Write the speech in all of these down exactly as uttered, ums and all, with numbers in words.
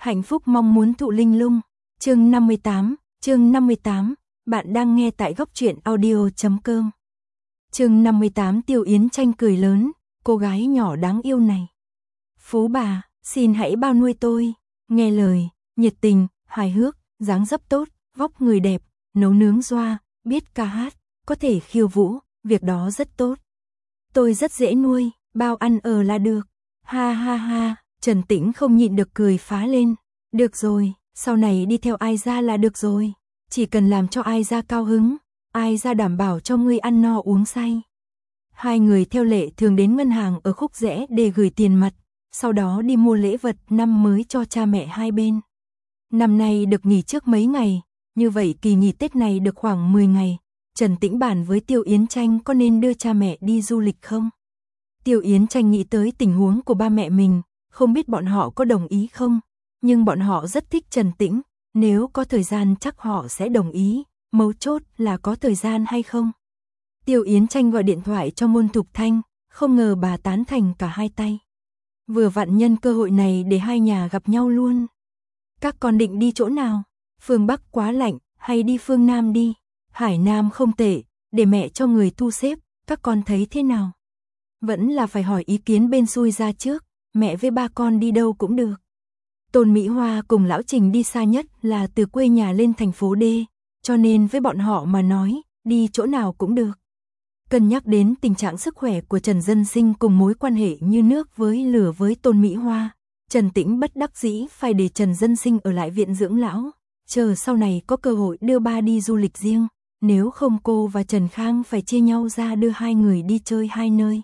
Hạnh phúc mong muốn thụ linh lung. Chương năm mươi tám, chương năm mươi tám, bạn đang nghe tại góc truyện audio chấm com. Chương năm mươi tám. Tiêu Yến Tranh cười lớn, cô gái nhỏ đáng yêu này. Phú bà, xin hãy bao nuôi tôi, nghe lời, nhiệt tình, hài hước, dáng dấp tốt, vóc người đẹp, nấu nướng doa, biết ca hát, có thể khiêu vũ, việc đó rất tốt. Tôi rất dễ nuôi, bao ăn ở là được. Ha ha ha, Trần Tĩnh không nhịn được cười phá lên. Được rồi, sau này đi theo ai ra là được rồi. Chỉ cần làm cho ai ra cao hứng, ai ra đảm bảo cho ngươi ăn no uống say. Hai người theo lệ thường đến ngân hàng ở khúc rẽ để gửi tiền mặt, sau đó đi mua lễ vật năm mới cho cha mẹ hai bên. Năm nay được nghỉ trước mấy ngày, như vậy kỳ nghỉ Tết này được khoảng mười ngày. Trần Tĩnh bàn với Tiêu Yến Tranh có nên đưa cha mẹ đi du lịch không? Tiêu Yến Tranh nghĩ tới tình huống của ba mẹ mình, không biết bọn họ có đồng ý không, nhưng bọn họ rất thích Trần Tĩnh, nếu có thời gian chắc họ sẽ đồng ý, mấu chốt là có thời gian hay không. Tiêu Yến Tranh gọi điện thoại cho Ngôn Thục Thanh, không ngờ bà tán thành cả hai tay. Vừa vặn nhân cơ hội này để hai nhà gặp nhau luôn. Các con định đi chỗ nào? Phương Bắc quá lạnh, hay đi phương Nam đi? Hải Nam không tệ, để mẹ cho người thu xếp, các con thấy thế nào? Vẫn là phải hỏi ý kiến bên xui ra trước, mẹ với ba con đi đâu cũng được. Tôn Mỹ Hoa cùng Lão Trình đi xa nhất là từ quê nhà lên thành phố D, cho nên với bọn họ mà nói, đi chỗ nào cũng được. Cân nhắc đến tình trạng sức khỏe của Trần Dân Sinh cùng mối quan hệ như nước với lửa với Tôn Mỹ Hoa, Trần Tĩnh bất đắc dĩ phải để Trần Dân Sinh ở lại viện dưỡng lão, chờ sau này có cơ hội đưa ba đi du lịch riêng, nếu không cô và Trần Khang phải chia nhau ra đưa hai người đi chơi hai nơi.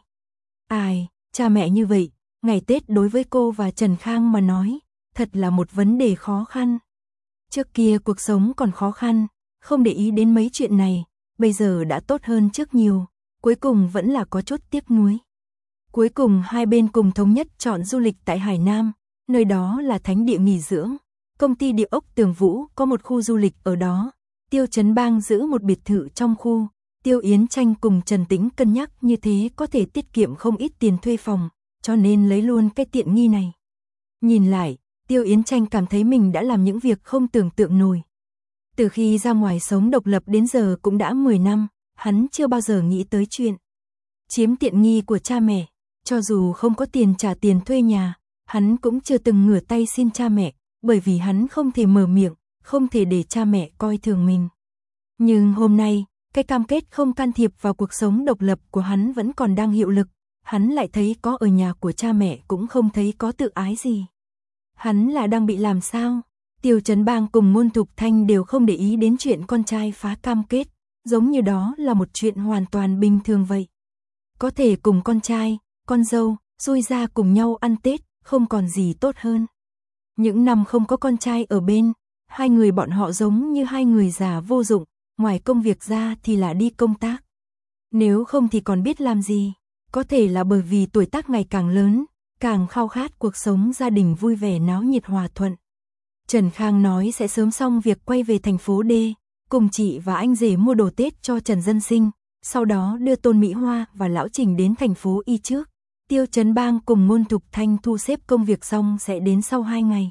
Ai, cha mẹ như vậy, ngày Tết đối với cô và Trần Khang mà nói, thật là một vấn đề khó khăn. Trước kia cuộc sống còn khó khăn, không để ý đến mấy chuyện này, bây giờ đã tốt hơn trước nhiều, cuối cùng vẫn là có chút tiếc nuối. Cuối cùng hai bên cùng thống nhất chọn du lịch tại Hải Nam, nơi đó là thánh địa nghỉ dưỡng. Công ty địa ốc Tường Vũ có một khu du lịch ở đó, Tiêu Trấn Bang giữ một biệt thự trong khu. Tiêu Yến Tranh cùng Trần Tĩnh cân nhắc như thế có thể tiết kiệm không ít tiền thuê phòng, cho nên lấy luôn cái tiện nghi này. Nhìn lại, Tiêu Yến Tranh cảm thấy mình đã làm những việc không tưởng tượng nổi. Từ khi ra ngoài sống độc lập đến giờ cũng đã mười năm, hắn chưa bao giờ nghĩ tới chuyện chiếm tiện nghi của cha mẹ. Cho dù không có tiền trả tiền thuê nhà, hắn cũng chưa từng ngửa tay xin cha mẹ, bởi vì hắn không thể mở miệng, không thể để cha mẹ coi thường mình. Nhưng hôm nay, cái cam kết không can thiệp vào cuộc sống độc lập của hắn vẫn còn đang hiệu lực, hắn lại thấy có ở nhà của cha mẹ cũng không thấy có tự ái gì. Hắn là đang bị làm sao? Tiêu Trấn Bang cùng Ngôn Thục Thanh đều không để ý đến chuyện con trai phá cam kết, giống như đó là một chuyện hoàn toàn bình thường vậy. Có thể cùng con trai, con dâu, xui ra cùng nhau ăn Tết, không còn gì tốt hơn. Những năm không có con trai ở bên, hai người bọn họ giống như hai người già vô dụng, ngoài công việc ra thì là đi công tác. Nếu không thì còn biết làm gì, có thể là bởi vì tuổi tác ngày càng lớn, càng khao khát cuộc sống gia đình vui vẻ náo nhiệt hòa thuận. Trần Khang nói sẽ sớm xong việc quay về thành phố D, cùng chị và anh rể mua đồ Tết cho Trần Dân Sinh, sau đó đưa Tôn Mỹ Hoa và Lão Trình đến thành phố Y trước. Tiêu Trấn Bang cùng Ngôn Thục Thanh thu xếp công việc xong sẽ đến sau hai ngày.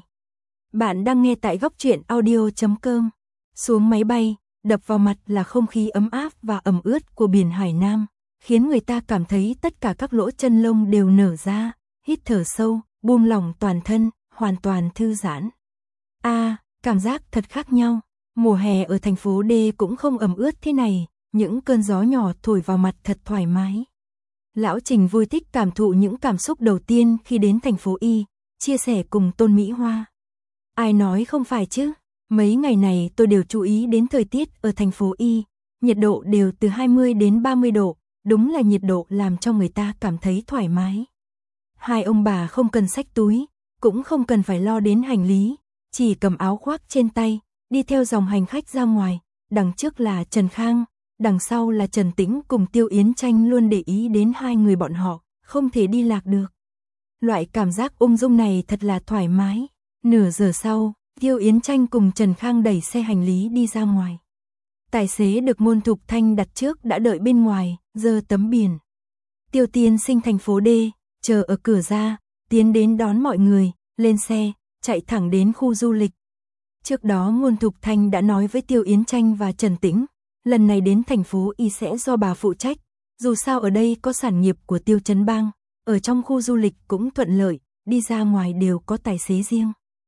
Bạn đang nghe tại góc truyện audio chấm com. Xuống máy bay, đập vào mặt là không khí ấm áp và ẩm ướt của biển Hải Nam, khiến người ta cảm thấy tất cả các lỗ chân lông đều nở ra, hít thở sâu, buông lỏng toàn thân, hoàn toàn thư giãn. A, à, cảm giác thật khác nhau. Mùa hè ở thành phố D cũng không ẩm ướt thế này, những cơn gió nhỏ thổi vào mặt thật thoải mái. Lão Trình vui thích cảm thụ những cảm xúc đầu tiên khi đến thành phố Y, chia sẻ cùng Tôn Mỹ Hoa. Ai nói không phải chứ, mấy ngày này tôi đều chú ý đến thời tiết ở thành phố Y, nhiệt độ đều từ hai mươi đến ba mươi độ, đúng là nhiệt độ làm cho người ta cảm thấy thoải mái. Hai ông bà không cần xách túi, cũng không cần phải lo đến hành lý, chỉ cầm áo khoác trên tay, đi theo dòng hành khách ra ngoài, đằng trước là Trần Khang, đằng sau là Trần Tĩnh cùng Tiêu Yến Tranh luôn để ý đến hai người bọn họ, không thể đi lạc được. Loại cảm giác ung dung này thật là thoải mái. Nửa giờ sau, Tiêu Yến Tranh cùng Trần Khang đẩy xe hành lý đi ra ngoài. Tài xế được Ngôn Thục Thanh đặt trước đã đợi bên ngoài, giơ tấm biển. Tiêu tiên sinh thành phố D, chờ ở cửa ra, tiến đến đón mọi người, lên xe, chạy thẳng đến khu du lịch. Trước đó Ngôn Thục Thanh đã nói với Tiêu Yến Tranh và Trần Tĩnh, lần này đến thành phố Y sẽ do bà phụ trách, dù sao ở đây có sản nghiệp của Tiêu Chấn Bang, ở trong khu du lịch cũng thuận lợi, đi ra ngoài đều có tài xế riêng.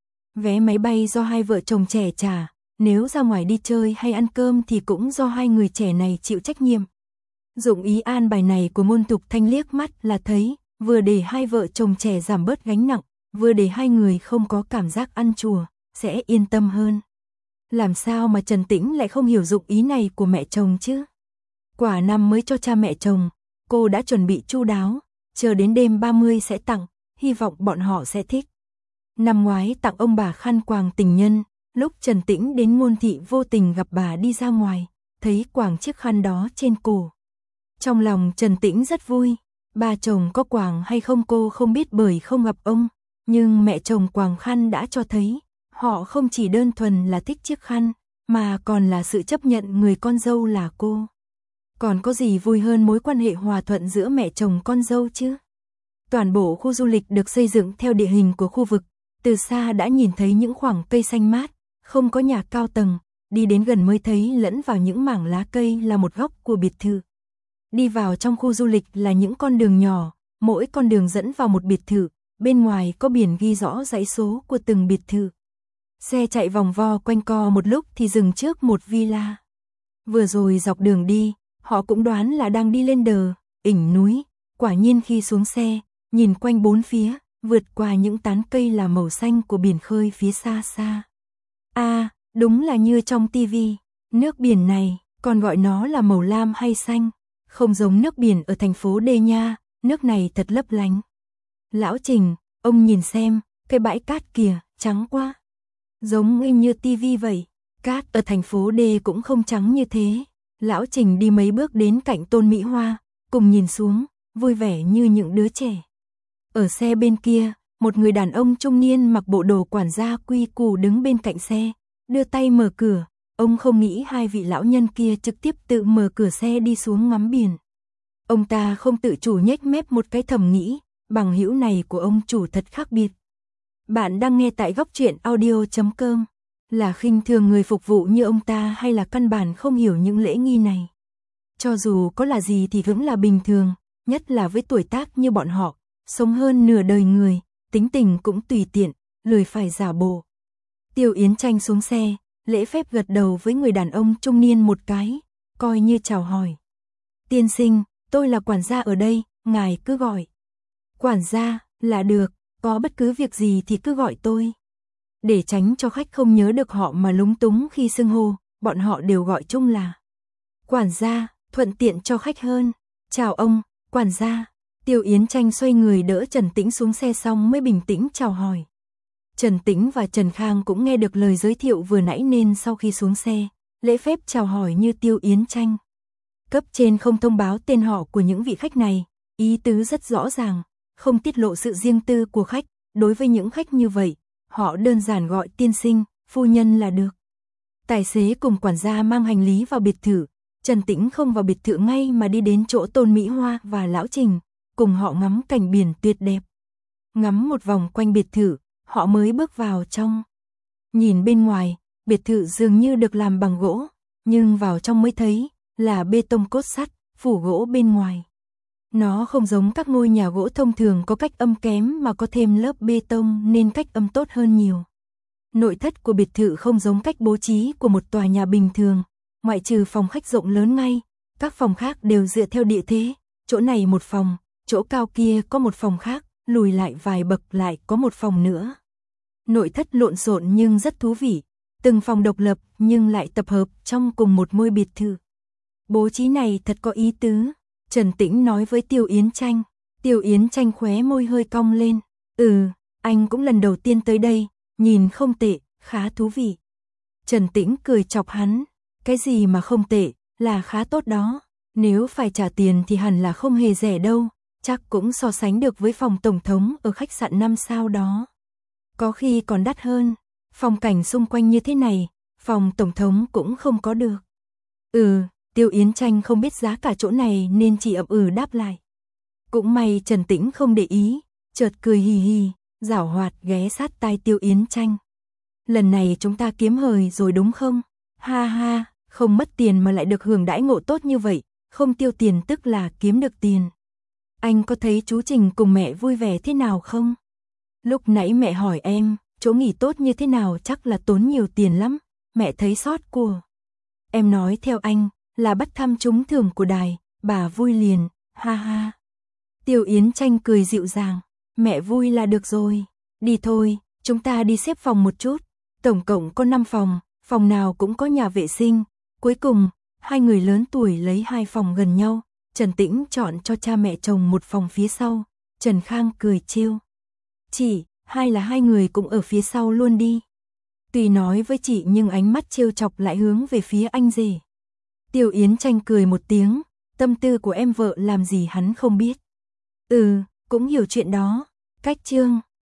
Vé máy bay do hai vợ chồng trẻ trả, nếu ra ngoài đi chơi hay ăn cơm thì cũng do hai người trẻ này chịu trách nhiệm. Dụng ý an bài này của Ngôn Thục Thanh liếc mắt là thấy, vừa để hai vợ chồng trẻ giảm bớt gánh nặng, vừa để hai người không có cảm giác ăn chùa, sẽ yên tâm hơn. Làm sao mà Trần Tĩnh lại không hiểu dụng ý này của mẹ chồng chứ? Quả năm mới cho cha mẹ chồng, cô đã chuẩn bị chu đáo, chờ đến đêm ba mươi sẽ tặng, hy vọng bọn họ sẽ thích. Năm ngoái tặng ông bà khăn quàng tình nhân, lúc Trần Tĩnh đến Ngôn thị vô tình gặp bà đi ra ngoài, thấy quàng chiếc khăn đó trên cổ. Trong lòng Trần Tĩnh rất vui, bà chồng có quàng hay không cô không biết bởi không gặp ông, nhưng mẹ chồng quàng khăn đã cho thấy, họ không chỉ đơn thuần là thích chiếc khăn, mà còn là sự chấp nhận người con dâu là cô. Còn có gì vui hơn mối quan hệ hòa thuận giữa mẹ chồng con dâu chứ? Toàn bộ khu du lịch được xây dựng theo địa hình của khu vực, từ xa đã nhìn thấy những khoảng cây xanh mát, không có nhà cao tầng, đi đến gần mới thấy lẫn vào những mảng lá cây là một góc của biệt thự. Đi vào trong khu du lịch là những con đường nhỏ, mỗi con đường dẫn vào một biệt thự, bên ngoài có biển ghi rõ dãy số của từng biệt thự. Xe chạy vòng vo quanh co một lúc thì dừng trước một villa. Vừa rồi dọc đường đi, họ cũng đoán là đang đi lên đờ, đỉnh núi, quả nhiên khi xuống xe, nhìn quanh bốn phía, vượt qua những tán cây là màu xanh của biển khơi phía xa xa. À, đúng là như trong tivi, nước biển này, còn gọi nó là màu lam hay xanh, không giống nước biển ở thành phố D nha, nước này thật lấp lánh. Lão Trình, ông nhìn xem, cái bãi cát kìa, trắng quá. Giống y như tivi vậy, cát ở thành phố D cũng không trắng như thế. Lão Trình đi mấy bước đến cạnh Tôn Mỹ Hoa, cùng nhìn xuống, vui vẻ như những đứa trẻ. Ở xe bên kia, một người đàn ông trung niên mặc bộ đồ quản gia quy củ đứng bên cạnh xe, đưa tay mở cửa, ông không nghĩ hai vị lão nhân kia trực tiếp tự mở cửa xe đi xuống ngắm biển. Ông ta không tự chủ nhếch mép một cái thầm nghĩ, bằng hữu này của ông chủ thật khác biệt. Bạn đang nghe tại góc truyện audio chấm com, là khinh thường người phục vụ như ông ta hay là căn bản không hiểu những lễ nghi này. Cho dù có là gì thì vẫn là bình thường, nhất là với tuổi tác như bọn họ, sống hơn nửa đời người, tính tình cũng tùy tiện, lười phải giả bộ. Tiêu Yến Tranh xuống xe, lễ phép gật đầu với người đàn ông trung niên một cái, coi như chào hỏi. Tiên sinh, tôi là quản gia ở đây, ngài cứ gọi. Quản gia, là được, có bất cứ việc gì thì cứ gọi tôi. Để tránh cho khách không nhớ được họ mà lúng túng khi xưng hô, bọn họ đều gọi chung là quản gia, thuận tiện cho khách hơn. Chào ông, quản gia. Tiêu Yến Tranh xoay người đỡ Trần Tĩnh xuống xe xong mới bình tĩnh chào hỏi. Trần Tĩnh và Trần Khang cũng nghe được lời giới thiệu vừa nãy nên sau khi xuống xe, lễ phép chào hỏi như Tiêu Yến Tranh. Cấp trên không thông báo tên họ của những vị khách này, ý tứ rất rõ ràng, không tiết lộ sự riêng tư của khách, đối với những khách như vậy, họ đơn giản gọi tiên sinh, phu nhân là được. Tài xế cùng quản gia mang hành lý vào biệt thự, Trần Tĩnh không vào biệt thự ngay mà đi đến chỗ Tôn Mỹ Hoa và Lão Trình, cùng họ ngắm cảnh biển tuyệt đẹp. Ngắm một vòng quanh biệt thự, họ mới bước vào trong. Nhìn bên ngoài, biệt thự dường như được làm bằng gỗ, nhưng vào trong mới thấy là bê tông cốt sắt, phủ gỗ bên ngoài. Nó không giống các ngôi nhà gỗ thông thường có cách âm kém mà có thêm lớp bê tông nên cách âm tốt hơn nhiều. Nội thất của biệt thự không giống cách bố trí của một tòa nhà bình thường, ngoại trừ phòng khách rộng lớn ngay, các phòng khác đều dựa theo địa thế, chỗ này một phòng, chỗ cao kia có một phòng khác, lùi lại vài bậc lại có một phòng nữa. Nội thất lộn xộn nhưng rất thú vị, từng phòng độc lập nhưng lại tập hợp trong cùng một ngôi biệt thự. Bố trí này thật có ý tứ, Trần Tĩnh nói với Tiêu Yến Tranh. Tiêu Yến Tranh khóe môi hơi cong lên, ừ, anh cũng lần đầu tiên tới đây, nhìn không tệ, khá thú vị. Trần Tĩnh cười chọc hắn, cái gì mà không tệ, là khá tốt đó, nếu phải trả tiền thì hẳn là không hề rẻ đâu, chắc cũng so sánh được với phòng tổng thống ở khách sạn năm sao đó. Có khi còn đắt hơn, phong cảnh xung quanh như thế này, phòng tổng thống cũng không có được. Ừ, Tiêu Yến Tranh không biết giá cả chỗ này nên chỉ ậm ừ đáp lại. Cũng may Trần Tĩnh không để ý, chợt cười hì hì, giảo hoạt ghé sát tai Tiêu Yến Tranh. Lần này chúng ta kiếm hời rồi đúng không? Ha ha, không mất tiền mà lại được hưởng đãi ngộ tốt như vậy, không tiêu tiền tức là kiếm được tiền. Anh có thấy chú Trình cùng mẹ vui vẻ thế nào không? Lúc nãy mẹ hỏi em, chỗ nghỉ tốt như thế nào chắc là tốn nhiều tiền lắm, mẹ thấy sót của. Em nói theo anh, là bắt thăm trúng thưởng của đài, bà vui liền, ha ha. Tiêu Yến Tranh cười dịu dàng, mẹ vui là được rồi, đi thôi, chúng ta đi xếp phòng một chút, tổng cộng có năm phòng, phòng nào cũng có nhà vệ sinh. Cuối cùng, hai người lớn tuổi lấy hai phòng gần nhau, Trần Tĩnh chọn cho cha mẹ chồng một phòng phía sau, Trần Khang cười trêu. Chị, hay là hai người cũng ở phía sau luôn đi. Tuy nói với chị nhưng ánh mắt trêu chọc lại hướng về phía anh rể. Tiêu Yến Tranh cười một tiếng, tâm tư của em vợ làm gì hắn không biết. Ừ, cũng hiểu chuyện đó. Cách chương